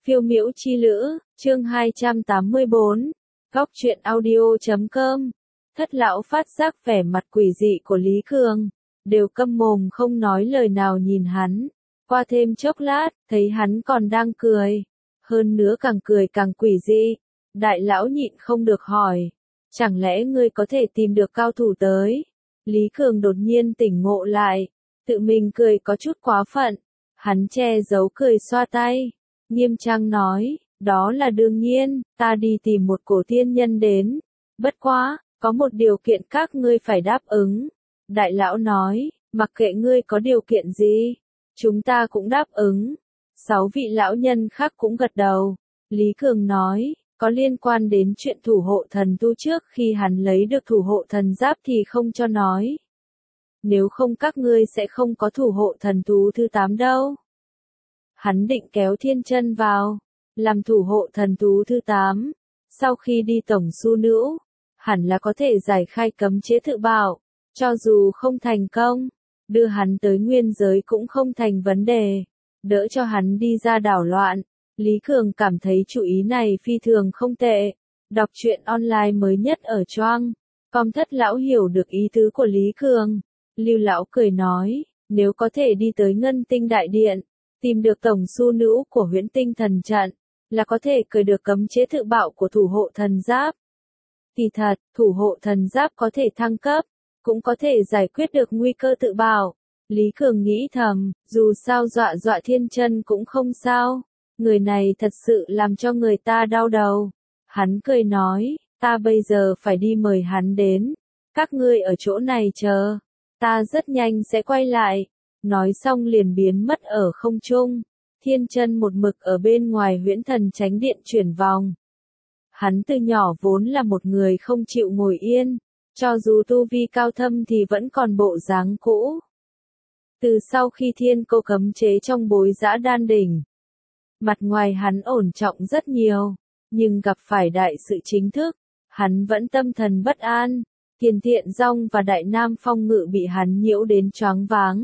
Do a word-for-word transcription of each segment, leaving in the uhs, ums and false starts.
Phiêu miễu chi lữ, chương hai trăm tám mươi bốn, góc truyện audio chấm com. Thất lão phát giác vẻ mặt quỷ dị của Lý Cường, đều câm mồm không nói lời nào nhìn hắn. Qua thêm chốc lát, thấy hắn còn đang cười, hơn nữa càng cười càng quỷ dị. Đại lão nhịn không được hỏi, chẳng lẽ ngươi có thể tìm được cao thủ tới? Lý Cường đột nhiên tỉnh ngộ lại, tự mình cười có chút quá phận, hắn che giấu cười xoa tay, nghiêm trang nói, đó là đương nhiên, ta đi tìm một cổ tiên nhân đến, bất quá, có một điều kiện các ngươi phải đáp ứng. Đại lão nói, mặc kệ ngươi có điều kiện gì, chúng ta cũng đáp ứng. Sáu vị lão nhân khác cũng gật đầu. Lý Cường nói, có liên quan đến chuyện thủ hộ thần tu trước khi hắn lấy được thủ hộ thần giáp thì không cho nói. Nếu không các ngươi sẽ không có thủ hộ thần thú thứ tám đâu. Hắn định kéo Thiên Chân vào, làm thủ hộ thần thú thứ tám. Sau khi đi tổng su nữ, hẳn là có thể giải khai cấm chế tự bảo. Cho dù không thành công, đưa hắn tới nguyên giới cũng không thành vấn đề. Đỡ cho hắn đi ra đảo loạn. Lý Cường cảm thấy chủ ý này phi thường không tệ. Đọc truyện online mới nhất ở Choang. Com Thất lão hiểu được ý tứ của Lý Cường. Lưu lão cười nói, nếu có thể đi tới Ngân Tinh Đại Điện, tìm được tổng su nữ của Huyễn Tinh Thần Trận, là có thể cởi được cấm chế tự bạo của thủ hộ thần giáp. Kỳ thật, thủ hộ thần giáp có thể thăng cấp, cũng có thể giải quyết được nguy cơ tự bạo. Lý Cường nghĩ thầm, dù sao dọa dọa Thiên Chân cũng không sao. Người này thật sự làm cho người ta đau đầu. Hắn cười nói, ta bây giờ phải đi mời hắn đến. Các ngươi ở chỗ này chờ. Ta rất nhanh sẽ quay lại. Nói xong liền biến mất ở không trung. Thiên Chân một mực ở bên ngoài Huyễn Thần Chánh Điện chuyển vòng. Hắn từ nhỏ vốn là một người không chịu ngồi yên. Cho dù tu vi cao thâm thì vẫn còn bộ dáng cũ. Từ sau khi thiên cô cấm chế trong bối giã đan đỉnh, mặt ngoài hắn ổn trọng rất nhiều, nhưng gặp phải đại sự chính thức, hắn vẫn tâm thần bất an. Tiền Thiện Dong và Đại Nam Phong Ngự bị hắn nhiễu đến choáng váng.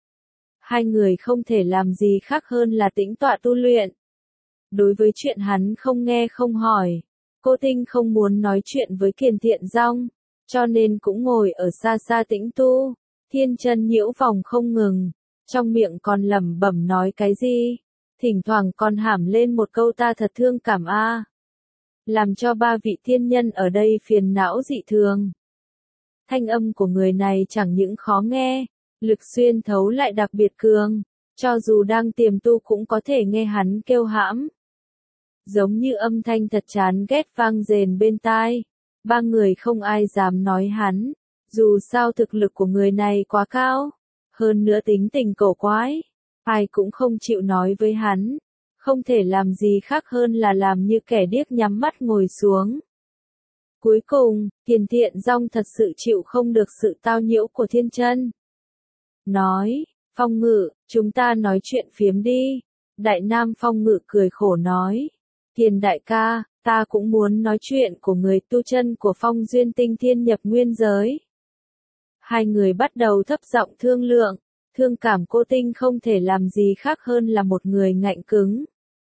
Hai người không thể làm gì khác hơn là tĩnh tọa tu luyện. Đối với chuyện hắn không nghe không hỏi, Cô Tinh không muốn nói chuyện với Tiền Thiện Dong, cho nên cũng ngồi ở xa xa tĩnh tu. Thiên Chân nhiễu vòng không ngừng, trong miệng còn lẩm bẩm nói cái gì, thỉnh thoảng còn hàm lên một câu ta thật thương cảm a, làm cho ba vị thiên nhân ở đây phiền não dị thường. Thanh âm của người này chẳng những khó nghe, lực xuyên thấu lại đặc biệt cường, cho dù đang tiềm tu cũng có thể nghe hắn kêu hãm. Giống như âm thanh thật chán ghét vang rền bên tai, ba người không ai dám nói hắn. Dù sao thực lực của người này quá cao, hơn nữa tính tình cổ quái, ai cũng không chịu nói với hắn, không thể làm gì khác hơn là làm như kẻ điếc nhắm mắt ngồi xuống. Cuối cùng, Tiền Thiện Dong thật sự chịu không được sự tao nhiễu của Thiên Chân. Nói, Phong Ngự, chúng ta nói chuyện phiếm đi. Đại Nam Phong Ngự cười khổ nói, Tiền đại ca, ta cũng muốn nói chuyện của người tu chân của Phong Duyên Tinh Thiên nhập nguyên giới. Hai người bắt đầu thấp giọng thương lượng, thương cảm Cô Tinh không thể làm gì khác hơn là một người ngạnh cứng.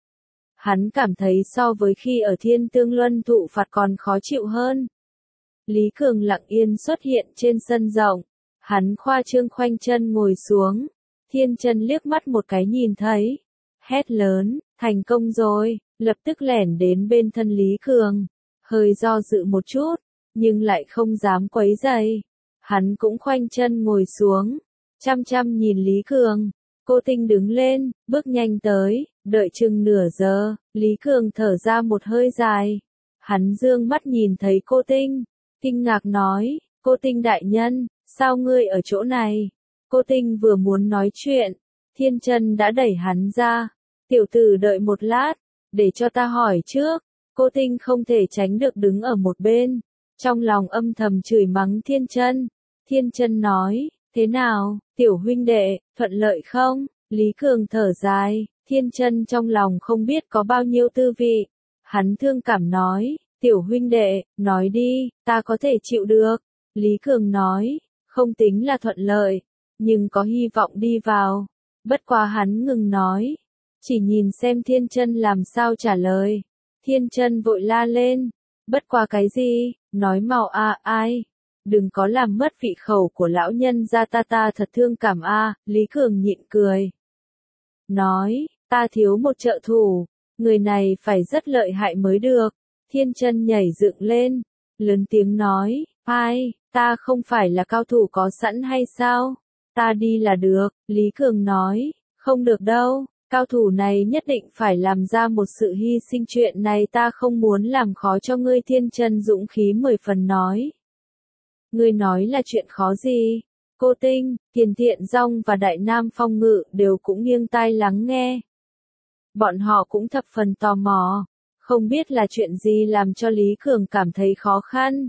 Hắn cảm thấy so với khi ở Thiên Tương Luân thụ phạt còn khó chịu hơn. Lý Cường lặng yên xuất hiện trên sân rộng, hắn khoa trương khoanh chân ngồi xuống, Thiên Chân liếc mắt một cái nhìn thấy, hét lớn, thành công rồi, lập tức lẻn đến bên thân Lý Cường, hơi do dự một chút, nhưng lại không dám quấy rầy. Hắn cũng khoanh chân ngồi xuống, chăm chăm nhìn Lý Cường. Cô Tinh đứng lên, bước nhanh tới, đợi chừng nửa giờ, Lý Cường thở ra một hơi dài. Hắn dương mắt nhìn thấy Cô Tinh, kinh ngạc nói, Cô Tinh đại nhân, sao ngươi ở chỗ này? Cô Tinh vừa muốn nói chuyện, Thiên Chân đã đẩy hắn ra. Tiểu tử đợi một lát, để cho ta hỏi trước. Cô Tinh không thể tránh được đứng ở một bên, trong lòng âm thầm chửi mắng Thiên Chân. Thiên Chân nói, thế nào, tiểu huynh đệ, thuận lợi không? Lý Cường thở dài, Thiên Chân trong lòng không biết có bao nhiêu tư vị. Hắn thương cảm nói, tiểu huynh đệ, nói đi, ta có thể chịu được. Lý Cường nói, không tính là thuận lợi, nhưng có hy vọng đi vào. Bất quá hắn ngừng nói, chỉ nhìn xem Thiên Chân làm sao trả lời. Thiên Chân vội la lên, bất qua cái gì, nói mau a, ai, đừng có làm mất vị khẩu của lão nhân gia ta, ta thật thương cảm a. Lý Cường nhịn cười, nói, ta thiếu một trợ thủ, người này phải rất lợi hại mới được. Thiên Chân nhảy dựng lên, lớn tiếng nói, ai, ta không phải là cao thủ có sẵn hay sao, ta đi là được. Lý Cường nói, không được đâu, cao thủ này nhất định phải làm ra một sự hy sinh, chuyện này ta không muốn làm khó cho ngươi. Thiên Chân dũng khí mười phần nói, ngươi nói là chuyện khó gì? Cô Tinh, Tiền Thiện Dong và Đại Nam Phong Ngự đều cũng nghiêng tai lắng nghe. Bọn họ cũng thập phần tò mò, không biết là chuyện gì làm cho Lý Cường cảm thấy khó khăn.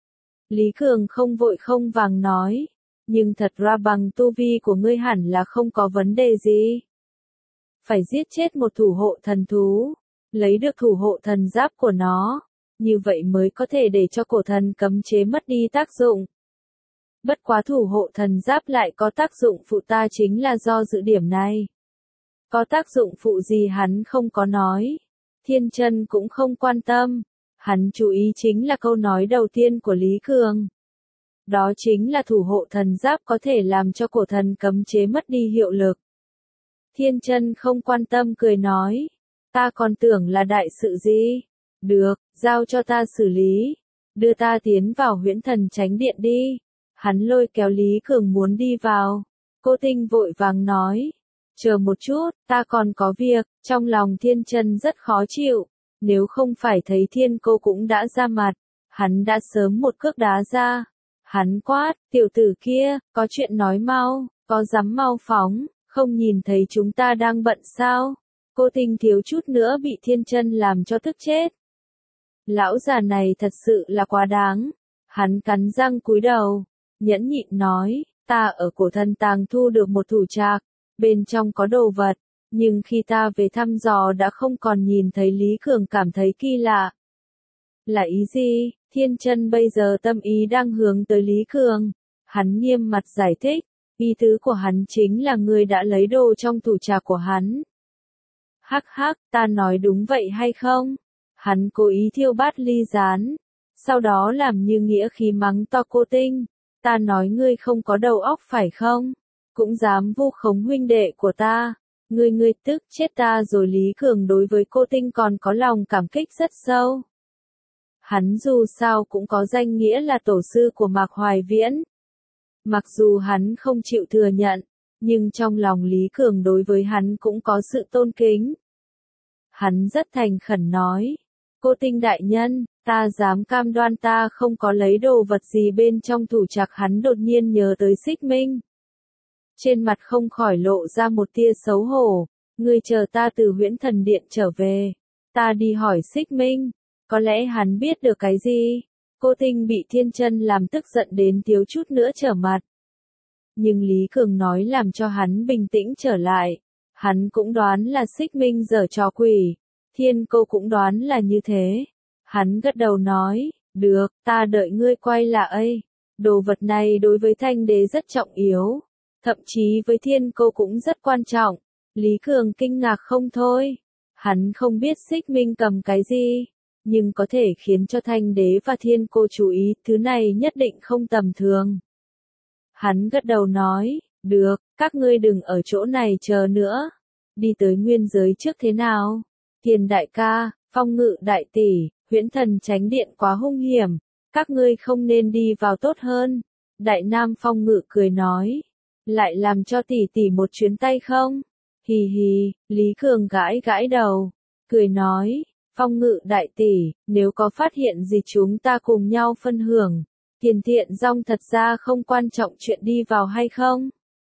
Lý Cường không vội không vàng nói, nhưng thật ra bằng tu vi của ngươi hẳn là không có vấn đề gì. Phải giết chết một thủ hộ thần thú, lấy được thủ hộ thần giáp của nó, như vậy mới có thể để cho cổ thần cấm chế mất đi tác dụng. Bất quá thủ hộ thần giáp lại có tác dụng phụ, ta chính là do dự điểm này. Có tác dụng phụ gì hắn không có nói. Thiên Chân cũng không quan tâm, hắn chú ý chính là câu nói đầu tiên của Lý Cường. Đó chính là thủ hộ thần giáp có thể làm cho cổ thần cấm chế mất đi hiệu lực. Thiên Chân không quan tâm cười nói, ta còn tưởng là đại sự gì. Được, giao cho ta xử lý, đưa ta tiến vào Huyễn Thần Chánh Điện đi. Hắn lôi kéo Lý Cường muốn đi vào. Cô Tinh vội vàng nói, chờ một chút, ta còn có việc. Trong lòng Thiên Chân rất khó chịu, nếu không phải thấy Thiên Cô cũng đã ra mặt, hắn đã sớm một cước đá ra. Hắn quát, tiểu tử kia, có chuyện nói mau, có dám mau phóng, không nhìn thấy chúng ta đang bận sao? Cô Tinh thiếu chút nữa bị Thiên Chân làm cho tức chết. Lão già này thật sự là quá đáng. Hắn cắn răng cúi đầu, nhẫn nhịn nói, ta ở cổ thần tàng thu được một thủ trạc, bên trong có đồ vật, nhưng khi ta về thăm dò đã không còn nhìn thấy. Lý Cường cảm thấy kỳ lạ. Là ý gì? Thiên Chân bây giờ tâm ý đang hướng tới Lý Cường. Hắn nghiêm mặt giải thích, ý tứ của hắn chính là ngươi đã lấy đồ trong tủ trà của hắn. Hắc hắc, ta nói đúng vậy hay không? Hắn cố ý thiêu bát ly rán, sau đó làm như nghĩa khí mắng to cô Tinh, ta nói ngươi không có đầu óc phải không? Cũng dám vu khống huynh đệ của ta, ngươi ngươi tức chết ta rồi. Lý Cường đối với cô Tinh còn có lòng cảm kích rất sâu. Hắn dù sao cũng có danh nghĩa là tổ sư của Mạc Hoài Viễn. Mặc dù hắn không chịu thừa nhận, nhưng trong lòng Lý Cường đối với hắn cũng có sự tôn kính. Hắn rất thành khẩn nói, cô Tinh đại nhân, ta dám cam đoan ta không có lấy đồ vật gì bên trong thủ trạc. Hắn đột nhiên nhớ tới Xích Minh. Trên mặt không khỏi lộ ra một tia xấu hổ, ngươi chờ ta từ Huyễn Thần Điện trở về, ta đi hỏi Xích Minh, có lẽ hắn biết được cái gì. Cô Tinh bị Thiên Chân làm tức giận đến thiếu chút nữa trở mặt. Nhưng Lý Cường nói làm cho hắn bình tĩnh trở lại. Hắn cũng đoán là Xích Minh giở trò quỷ. Thiên Cô cũng đoán là như thế. Hắn gật đầu nói, được, ta đợi ngươi quay lại. Đồ vật này đối với Thanh Đế rất trọng yếu, thậm chí với Thiên Cô cũng rất quan trọng. Lý Cường kinh ngạc không thôi. Hắn không biết Xích Minh cầm cái gì, nhưng có thể khiến cho Thanh Đế và Thiên Cô chú ý, thứ này nhất định không tầm thường. Hắn gật đầu nói, được, các ngươi đừng ở chỗ này chờ nữa, đi tới nguyên giới trước thế nào? Tiền đại ca, Phong Ngự đại tỷ, Huyễn Thần Chánh Điện quá hung hiểm, các ngươi không nên đi vào tốt hơn. Đại Nam Phong Ngự cười nói, lại làm cho tỷ tỷ một chuyến tay không? Hì hì. Lý Cường gãi gãi đầu, cười nói, Phong Ngự đại tỷ, nếu có phát hiện gì chúng ta cùng nhau phân hưởng. Tiền Thiện Dong thật ra không quan trọng chuyện đi vào hay không.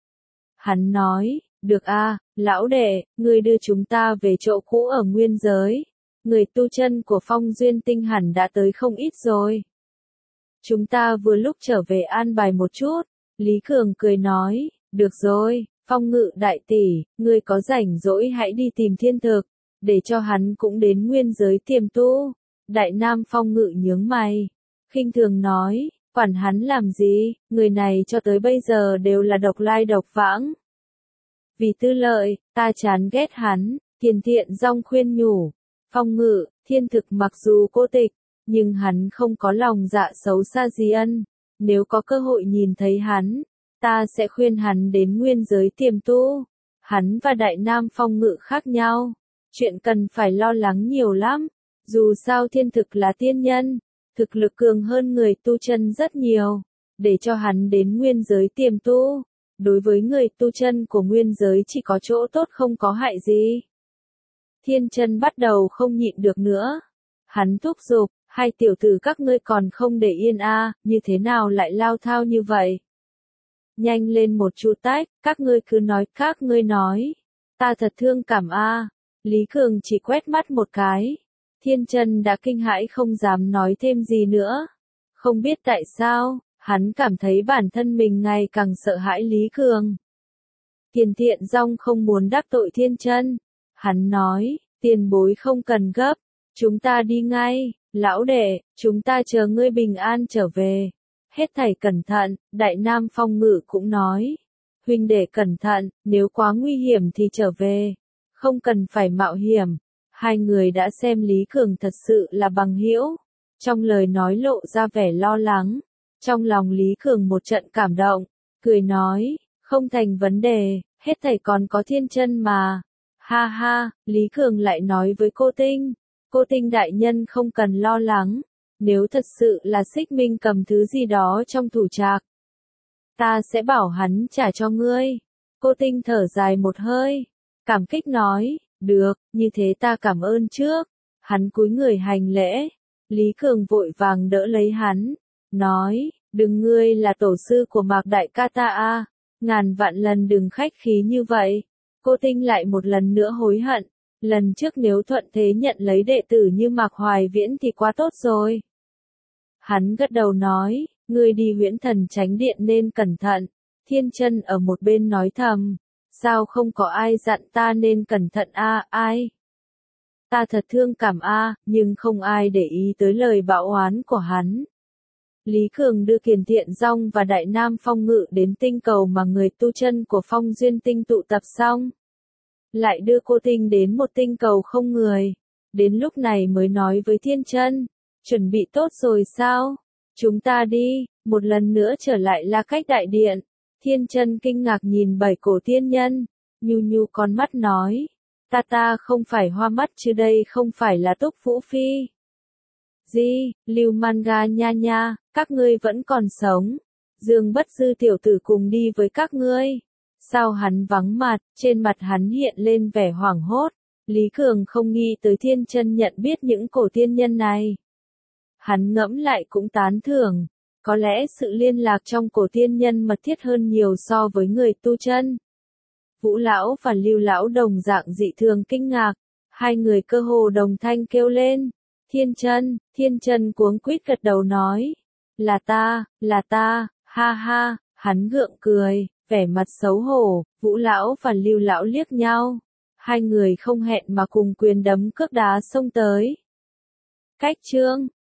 Hắn nói, được a, lão đệ, ngươi đưa chúng ta về chỗ cũ ở nguyên giới. Người tu chân của Phong Duyên Tinh hẳn đã tới không ít rồi. Chúng ta vừa lúc trở về an bài một chút. Lý Cường cười nói, được rồi, Phong Ngự đại tỷ, ngươi có rảnh rỗi hãy đi tìm Thiên Thực, để cho hắn cũng đến nguyên giới tiềm tu. Đại Nam Phong Ngự nhướng mày, khinh thường nói, quản hắn làm gì, người này cho tới bây giờ đều là độc lai độc vãng. Vì tư lợi, ta chán ghét hắn, Tiền Thiện Dong khuyên nhủ, Phong Ngự, Thiên Thực mặc dù cô tịch, nhưng hắn không có lòng dạ xấu xa gì ân, nếu có cơ hội nhìn thấy hắn, ta sẽ khuyên hắn đến nguyên giới tiềm tu. Hắn và Đại Nam Phong Ngự khác nhau, chuyện cần phải lo lắng nhiều lắm, dù sao Thiên Thực là tiên nhân, thực lực cường hơn người tu chân rất nhiều, để cho hắn đến nguyên giới tiềm tu, đối với người tu chân của nguyên giới chỉ có chỗ tốt không có hại gì. Thiên Chân bắt đầu không nhịn được nữa, hắn thúc giục, hai tiểu tử các ngươi còn không để yên a, à, như thế nào lại lao thao như vậy? Nhanh lên một chút tách, các ngươi cứ nói, các ngươi nói, ta thật thương cảm a. À. Lý Cường chỉ quét mắt một cái, Thiên Chân đã kinh hãi không dám nói thêm gì nữa. Không biết tại sao, hắn cảm thấy bản thân mình ngày càng sợ hãi Lý Cường. Tiền Thiện Dong không muốn đắc tội Thiên Chân, hắn nói, tiền bối không cần gấp, chúng ta đi ngay, lão đệ, chúng ta chờ ngươi bình an trở về. Hết thảy cẩn thận, Đại Nam Phong Ngự cũng nói, huynh đệ cẩn thận, nếu quá nguy hiểm thì trở về, không cần phải mạo hiểm. Hai người đã xem Lý Cường thật sự là bằng hữu, trong lời nói lộ ra vẻ lo lắng, trong lòng Lý Cường một trận cảm động, cười nói, không thành vấn đề, hết thảy còn có Thiên Chân mà. Ha ha, Lý Cường lại nói với cô Tinh, cô Tinh đại nhân không cần lo lắng, nếu thật sự là Xích Minh cầm thứ gì đó trong thủ trạc, ta sẽ bảo hắn trả cho ngươi. Cô Tinh thở dài một hơi, cảm kích nói, được, như thế ta cảm ơn trước. Hắn cúi người hành lễ, Lý Cường vội vàng đỡ lấy hắn, nói, đừng, ngươi là tổ sư của Mạc Đại ca ta a, ngàn vạn lần đừng khách khí như vậy. Cô Tinh lại một lần nữa hối hận, lần trước nếu thuận thế nhận lấy đệ tử như Mạc Hoài Viễn thì quá tốt rồi. Hắn gật đầu nói, ngươi đi Huyễn Thần Chánh Điện nên cẩn thận. Thiên Chân ở một bên nói thầm, sao không có ai dặn ta nên cẩn thận a, à, ai? Ta thật thương cảm a, à, nhưng không ai để ý tới lời bạo oán của hắn. Lý Cường đưa Kiền Thiện Dong và Đại Nam Phong Ngự đến tinh cầu mà người tu chân của Phong Duyên Tinh tụ tập xong, lại đưa cô Tinh đến một tinh cầu không người, đến lúc này mới nói với Thiên Chân, chuẩn bị tốt rồi sao? Chúng ta đi, một lần nữa trở lại La Cách Đại Điện. Thiên Chân kinh ngạc nhìn bảy cổ tiên nhân, nhu nhu con mắt nói, ta ta không phải hoa mắt chứ, đây không phải là Túc Vũ Phi. Gì, Lưu Manga nha nha, các ngươi vẫn còn sống. Dương Bất Dư tiểu tử cùng đi với các ngươi. Sao hắn vắng mặt, trên mặt hắn hiện lên vẻ hoảng hốt. Lý Cường không nghĩ tới Thiên Chân nhận biết những cổ tiên nhân này. Hắn ngẫm lại cũng tán thưởng, có lẽ sự liên lạc trong cổ tiên nhân mật thiết hơn nhiều so với người tu chân. Vũ lão và Lưu lão đồng dạng dị thường kinh ngạc, hai người cơ hồ đồng thanh kêu lên, Thiên Chân. Thiên Chân cuống quýt gật đầu nói, là ta, là ta, ha ha. Hắn gượng cười, vẻ mặt xấu hổ. Vũ lão và Lưu lão liếc nhau, hai người không hẹn mà cùng quyền đấm cước đá xông tới. Cách chương